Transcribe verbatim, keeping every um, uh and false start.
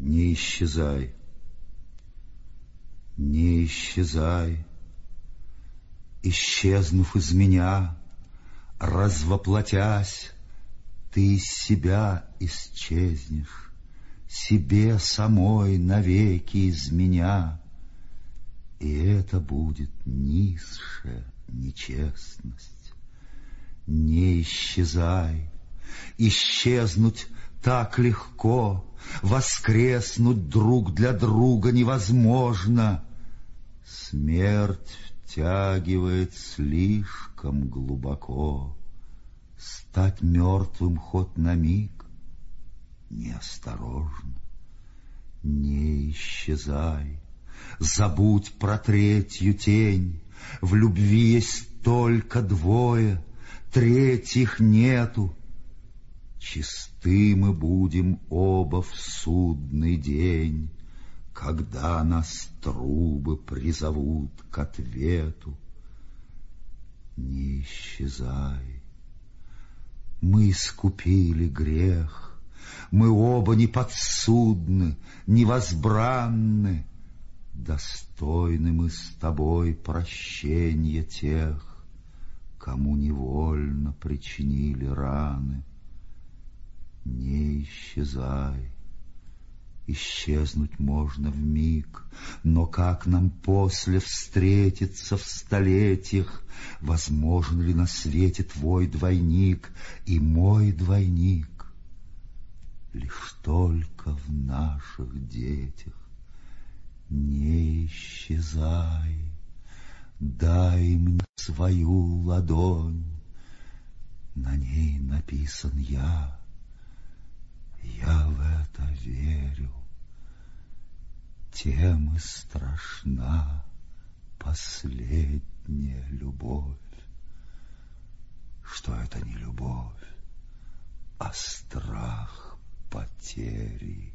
Не исчезай, не исчезай, исчезнув из меня, развоплотясь, ты из себя исчезнешь, себе самой навеки из меня. И это будет низшая нечестность. Не исчезай, исчезнуть так легко, воскреснуть друг для друга невозможно. Смерть втягивает слишком глубоко. Стать мертвым хоть на миг неосторожно. Не исчезай, забудь про третью тень. В любви есть только двое, третьих нету. Чисты мы будем оба в судный день, когда нас трубы призовут к ответу. Не исчезай. Мы искупили грех, мы оба неподсудны, невозбранны. Достойны мы с тобой прощения тех, кому невольно причинили раны. Не исчезай. Исчезнуть можно вмиг, но как нам после встретиться в столетиях? Возможен ли на свете твой двойник и мой двойник? Лишь только в наших детях. Не исчезай, дай мне свою ладонь, на ней написан я. Я в это верю, тем и страшна последняя любовь, что это не любовь, а страх потери.